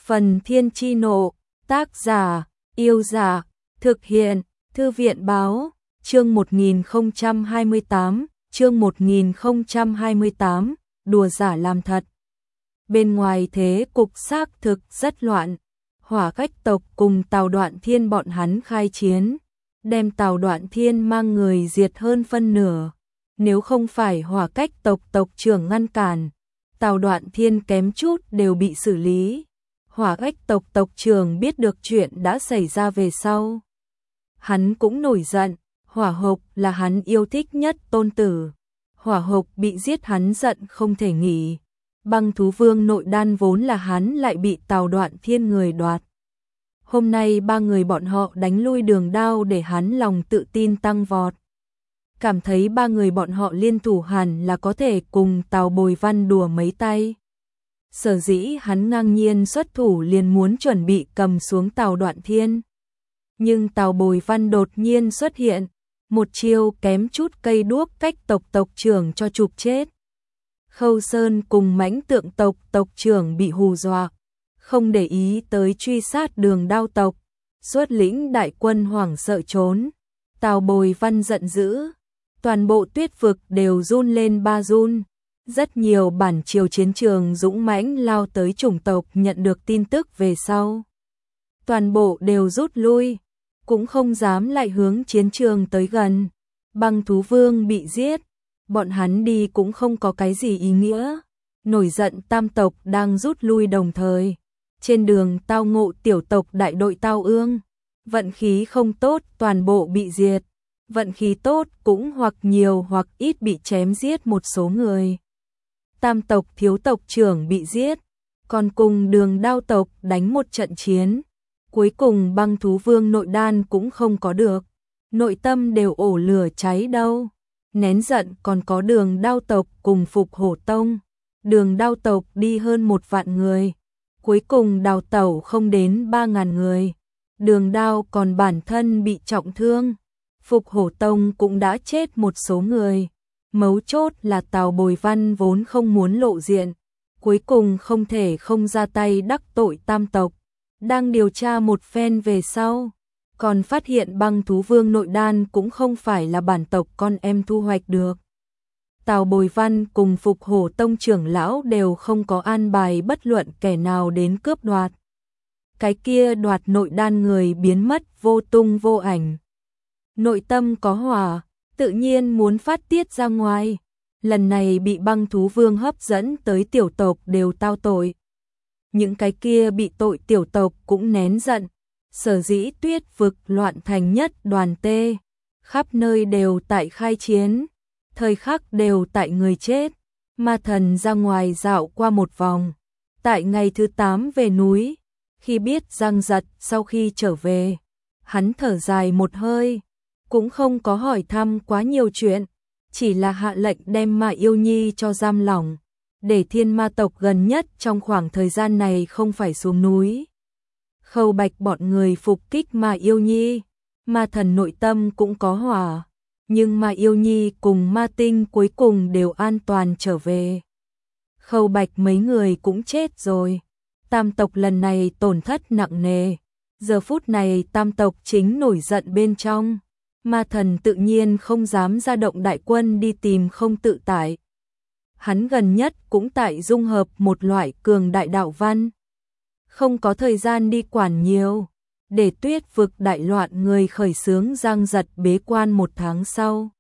Phần Thiên Chi Nộ, tác giả, Yêu Giả, thực hiện, Thư viện Báo, chương 1028, đùa giả làm thật. Bên ngoài thế cục xác thực rất loạn, Hỏa Cách tộc cùng Tào Đoạn Thiên bọn hắn khai chiến, đem Tào Đoạn Thiên mang người diệt hơn phân nửa. Nếu không phải Hỏa Cách tộc tộc trưởng ngăn cản, Tào Đoạn Thiên kém chút đều bị xử lý. Hỏa Cách tộc tộc trưởng biết được chuyện đã xảy ra về sau, hắn cũng nổi giận. Hỏa Hộc là hắn yêu thích nhất tôn tử, Hỏa Hộc bị giết hắn giận không thể nghỉ. Băng thú vương nội đan vốn là hắn lại bị Tào Đoạn Thiên người đoạt. Hôm nay ba người bọn họ đánh lui Đường Đao để hắn lòng tự tin tăng vọt. Cảm thấy ba người bọn họ liên thủ hẳn là có thể cùng Tào Bồi Văn đùa mấy tay. Sở dĩ hắn ngang nhiên xuất thủ liền muốn chuẩn bị cầm xuống Tào Đoạn Thiên. Nhưng Tào Bồi Văn đột nhiên xuất hiện, một chiêu kém chút cây đuốc cách tộc trưởng cho chụp chết. Khâu Sơn cùng Mãnh Tượng tộc trưởng bị hù dọa, không để ý tới truy sát Đường Đao tộc, xuất lĩnh đại quân hoảng sợ trốn. Tào Bồi Văn giận dữ, toàn bộ Tuyết vực đều run lên ba run. Rất nhiều bản triều chiến trường dũng mãnh lao tới chủng tộc nhận được tin tức về sau, toàn bộ đều rút lui, cũng không dám lại hướng chiến trường tới gần. Băng thú vương bị giết, bọn hắn đi cũng không có cái gì ý nghĩa. Nổi giận tam tộc đang rút lui đồng thời, trên đường tao ngộ tiểu tộc đại đội Tao Ương, vận khí không tốt toàn bộ bị diệt, vận khí tốt cũng hoặc nhiều hoặc ít bị chém giết một số người. Tam tộc thiếu tộc trưởng bị giết, còn cùng Đường Đao tộc đánh một trận chiến. Cuối cùng băng thú vương nội đan cũng không có được, nội tâm đều ổ lửa cháy đâu. Nén giận còn có Đường Đao tộc cùng Phục Hổ Tông. Đường Đao tộc đi hơn 1 vạn người, cuối cùng đào tẩu không đến 3.000 người. Đường Đao còn bản thân bị trọng thương, Phục Hổ Tông cũng đã chết một số người. Mấu chốt là Tào Bồi Văn vốn không muốn lộ diện, cuối cùng không thể không ra tay đắc tội tam tộc. Đang điều tra một phen về sau, còn phát hiện băng thú vương nội đan cũng không phải là bản tộc con em thu hoạch được. Tào Bồi Văn cùng Phục Hổ Tông trưởng lão đều không có an bài bất luận kẻ nào đến cướp đoạt. Cái kia đoạt nội đan người biến mất vô tung vô ảnh. Nội tâm có hỏa, tự nhiên muốn phát tiết ra ngoài. Lần này bị băng thú vương hấp dẫn tới tiểu tộc đều tao tội. Những cái kia bị tội tiểu tộc cũng nén giận. Sở dĩ Tuyết vực loạn thành nhất đoàn tê, khắp nơi đều tại khai chiến, thời khắc đều tại người chết. Ma Thần ra ngoài dạo qua một vòng, tại ngày thứ 8 về núi, khi biết Giang Giật sau khi trở về, hắn thở dài một hơi, cũng không có hỏi thăm quá nhiều chuyện, chỉ là hạ lệnh đem Ma Yêu Nhi cho giam lỏng, để thiên ma tộc gần nhất trong khoảng thời gian này không phải xuống núi. Khâu Bạch bọn người phục kích Ma Yêu Nhi, Ma Thần nội tâm cũng có hỏa, nhưng Ma Yêu Nhi cùng Ma Tinh cuối cùng đều an toàn trở về. Khâu Bạch mấy người cũng chết rồi, tam tộc lần này tổn thất nặng nề. Giờ phút này tam tộc chính nổi giận bên trong, Ma Thần tự nhiên không dám ra động đại quân đi tìm Không Tự Tại. Hắn gần nhất cũng tại dung hợp một loại cường đại đạo văn, không có thời gian đi quản nhiều, để Tuyết vực đại loạn người khởi xướng Giang Giật bế quan 1 tháng sau.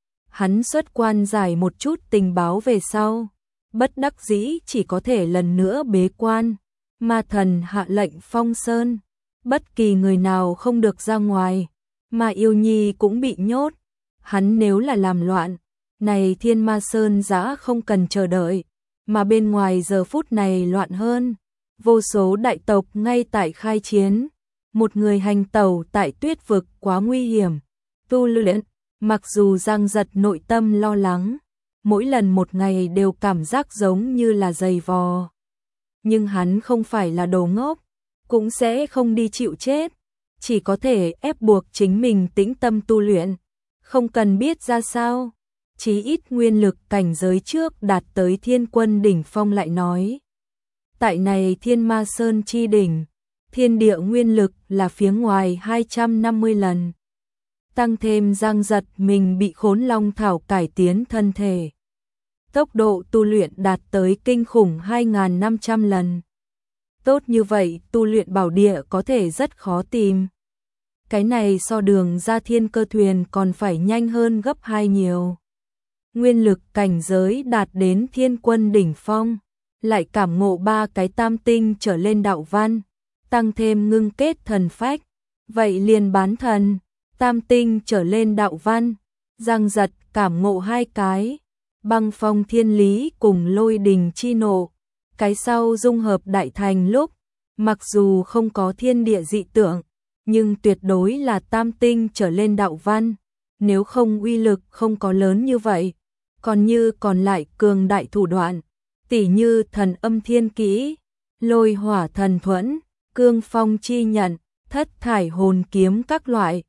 Hắn xuất quan giải một chút tình báo về sau, bất đắc dĩ chỉ có thể lần nữa bế quan. Ma Thần hạ lệnh phong sơn, bất kỳ người nào không được ra ngoài. Ma Yêu Nhi cũng bị nhốt, hắn nếu là làm loạn, này Thiên Ma Sơn giã không cần chờ đợi, mà bên ngoài giờ phút này loạn hơn. Vô số đại tộc ngay tại khai chiến, một người hành tẩu tại Tuyết vực quá nguy hiểm. Tu luyện, mặc dù Giang Giật nội tâm lo lắng, mỗi lần một ngày đều cảm giác giống như là giày vò. Nhưng hắn không phải là đồ ngốc, cũng sẽ không đi chịu chết, chỉ có thể ép buộc chính mình tĩnh tâm tu luyện, không cần biết ra sao, chí ít nguyên lực cảnh giới trước đạt tới thiên quân đỉnh phong lại nói. Tại này Thiên Ma Sơn chi đỉnh, thiên địa nguyên lực là phía ngoài 250 lần. Tăng thêm Giang Giật mình bị Khốn Long Thảo cải tiến thân thể. Tốc độ tu luyện đạt tới kinh khủng 2.500 lần. Tốt như vậy, tu luyện bảo địa có thể rất khó tìm. Cái này so đường ra thiên cơ thuyền còn phải nhanh hơn gấp 2 nhiều. Nguyên lực cảnh giới đạt đến thiên quân đỉnh phong, lại cảm ngộ 3 cái tam tinh trở lên đạo văn, tăng thêm ngưng kết thần phách, vậy liền bán thần, tam tinh trở lên đạo văn. Giang Giật cảm ngộ 2 cái, băng phong thiên lý cùng lôi đình chi nộ, cái sau dung hợp đại thành lúc, mặc dù không có thiên địa dị tượng, nhưng tuyệt đối là tam tinh trở lên đạo văn, nếu không uy lực không có lớn như vậy. Còn như còn lại cường đại thủ đoạn, tỉ như thần âm thiên kỹ, lôi hỏa thần thuẫn, cương phong chi nhận, thất thải hồn kiếm các loại,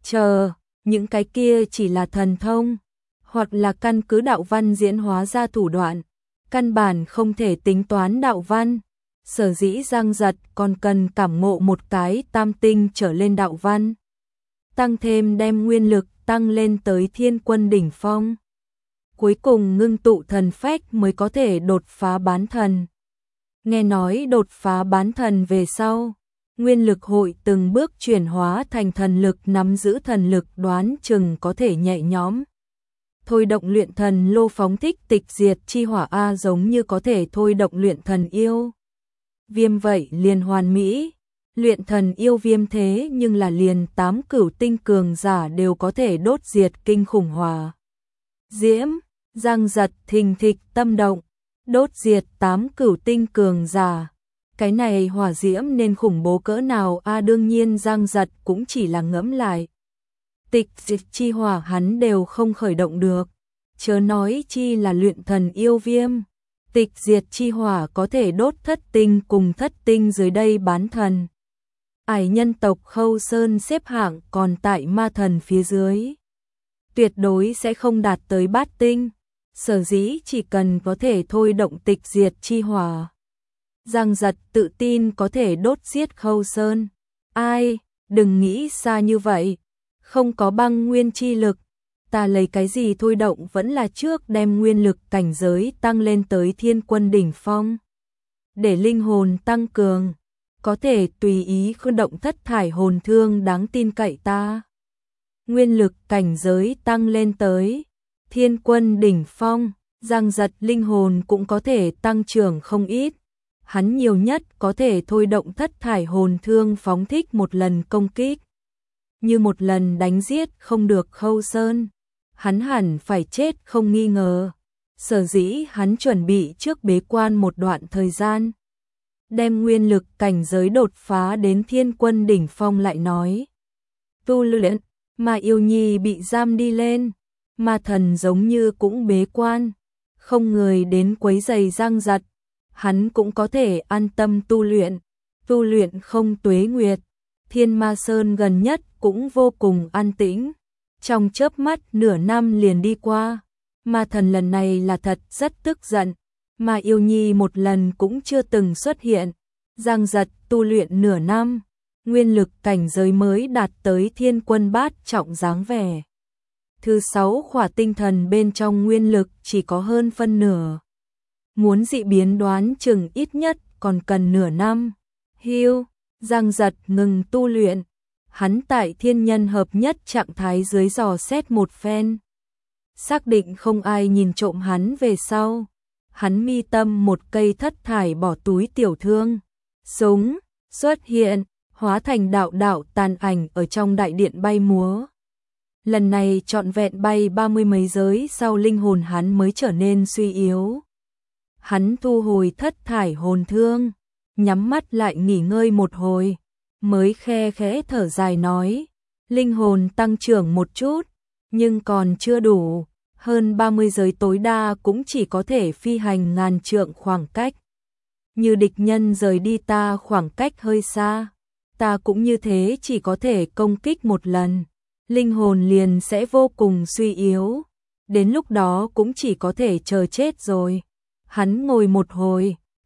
những cái kia chỉ là thần thông, hoặc là căn cứ đạo văn diễn hóa ra thủ đoạn, căn bản không thể tính toán đạo văn. Sở dĩ Giang Giật còn cần cảm ngộ một cái tam tinh trở lên đạo văn, tăng thêm đem nguyên lực tăng lên tới thiên quân đỉnh phong. Cuối cùng ngưng tụ thần phách mới có thể đột phá bán thần. Nghe nói đột phá bán thần về sau, nguyên lực hội từng bước chuyển hóa thành thần lực, nắm giữ thần lực đoán chừng có thể nhẹ nhõm. Thôi động luyện thần lô phóng thích tịch diệt chi hỏa A, giống như có thể thôi động luyện thần yêu viêm vậy liền hoàn mỹ. Luyện thần yêu viêm thế nhưng là liền 8 cửu tinh cường giả đều có thể đốt diệt kinh khủng hỏa diễm. Giang Giật thình thịch tâm động, đốt diệt 8 cửu tinh cường giả. Cái này hỏa diễm nên khủng bố cỡ nào a? Đương nhiên Giang Giật cũng chỉ là ngẫm lại. Tịch diệt chi hỏa hắn đều không khởi động được, chớ nói chi là luyện thần yêu viêm. Tịch diệt chi hỏa có thể đốt thất tinh cùng thất tinh dưới đây bán thần. Ải nhân tộc Khâu Sơn xếp hạng còn tại ma thần phía dưới, tuyệt đối sẽ không đạt tới bát tinh. Sở dĩ chỉ cần có thể thôi động tịch diệt chi hỏa, Giang Giật tự tin có thể đốt giết Khâu Sơn. Ai, đừng nghĩ xa như vậy, không có băng nguyên chi lực, ta lấy cái gì thôi động? Vẫn là trước đem nguyên lực cảnh giới tăng lên tới thiên quân đỉnh phong, để linh hồn tăng cường, có thể tùy ý khởi động thất thải hồn thương đáng tin cậy ta. Nguyên lực cảnh giới tăng lên tới thiên quân đỉnh phong, Giang Giật linh hồn cũng có thể tăng trưởng không ít. Hắn nhiều nhất có thể thôi động thất thải hồn thương phóng thích một lần công kích. Như một lần đánh giết không được Khâu Sơn, hắn hẳn phải chết không nghi ngờ. Sở dĩ hắn chuẩn bị trước bế quan một đoạn thời gian, đem nguyên lực cảnh giới đột phá đến thiên quân đỉnh phong lại nói. Tu luyện, mà yêu nhi bị giam đi lên, ma thần giống như cũng bế quan, không người đến quấy rầy Giang Giật, hắn cũng có thể an tâm tu luyện không tuế nguyệt. Thiên Ma Sơn gần nhất cũng vô cùng an tĩnh, trong chớp mắt nửa năm liền đi qua. Ma thần lần này là thật rất tức giận, mà yêu nhi một lần cũng chưa từng xuất hiện. Giang Giật tu luyện nửa năm, nguyên lực cảnh giới mới đạt tới thiên quân bát trọng dáng vẻ. Thứ 6 khỏa tinh thần bên trong nguyên lực chỉ có hơn phân nửa. Muốn dị biến đoán chừng ít nhất còn cần nửa năm. Giang Giật ngừng tu luyện, hắn tại thiên nhân hợp nhất trạng thái dưới dò xét một phen. Xác định không ai nhìn trộm hắn về sau, hắn mi tâm một cây thất thải bỏ túi tiểu thương. Súng xuất hiện, hóa thành đạo đạo tàn ảnh ở trong đại điện bay múa. Lần này trọn vẹn bay 30 mấy giới sau linh hồn hắn mới trở nên suy yếu. Hắn thu hồi thất thải hồn thương, nhắm mắt lại nghỉ ngơi một hồi, mới khe khẽ thở dài nói, linh hồn tăng trưởng một chút, nhưng còn chưa đủ, hơn 30 giới tối đa cũng chỉ có thể phi hành ngàn trượng khoảng cách. Như địch nhân rời đi ta khoảng cách hơi xa, ta cũng như thế chỉ có thể công kích một lần, linh hồn liền sẽ vô cùng suy yếu, đến lúc đó cũng chỉ có thể chờ chết rồi. Hắn ngồi một hồi,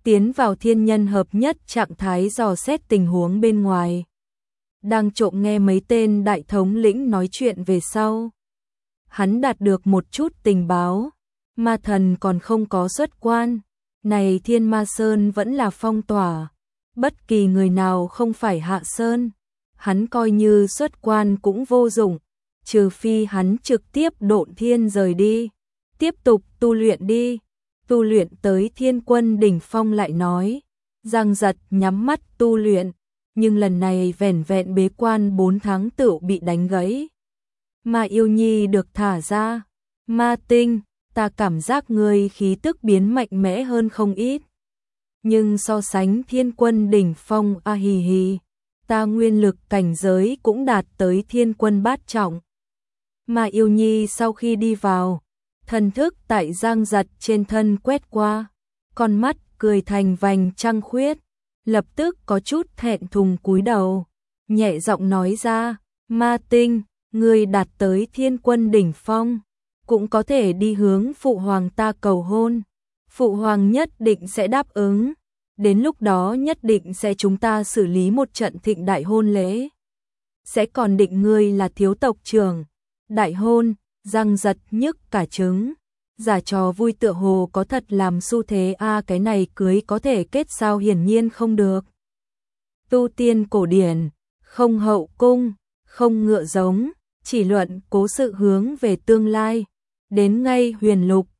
tiến vào thiên nhân hợp nhất trạng thái dò xét tình huống bên ngoài. Đang trộm nghe mấy tên đại thống lĩnh nói chuyện về sau. Hắn đạt được một chút tình báo, ma thần còn không có xuất quan, này Thiên Ma Sơn vẫn là phong tỏa, bất kỳ người nào không phải hạ sơn, hắn coi như xuất quan cũng vô dụng, trừ phi hắn trực tiếp độn thiên rời đi, tiếp tục tu luyện đi. Tu luyện tới Thiên Quân đỉnh phong lại nói, Giang Giật nhắm mắt tu luyện, nhưng lần này vẻn vẹn bế quan 4 tháng tựu bị đánh gãy. Ma Yêu Nhi được thả ra, Ma Tinh, ta cảm giác người khí tức biến mạnh mẽ hơn không ít. Nhưng so sánh Thiên Quân đỉnh phong a hì hì, ta nguyên lực cảnh giới cũng đạt tới Thiên Quân bát trọng. Ma Yêu Nhi sau khi đi vào, thần thức tại Giang Giật trên thân quét qua, con mắt cười thành vành trăng khuyết, lập tức có chút thẹn thùng cúi đầu, nhẹ giọng nói ra, Ma Tinh, ngươi đạt tới Thiên Quân đỉnh phong, cũng có thể đi hướng phụ hoàng ta cầu hôn, phụ hoàng nhất định sẽ đáp ứng, đến lúc đó nhất định sẽ chúng ta xử lý một trận thịnh đại hôn lễ, sẽ còn định ngươi là thiếu tộc trưởng. Đại hôn, Giang Giật nhức cả trứng, giả trò vui tựa hồ có thật làm xu thế cái này cưới có thể kết sao, hiển nhiên không được. Tu tiên cổ điển, không hậu cung, không ngựa giống, chỉ luận cố sự hướng về tương lai, đến ngay huyền lục,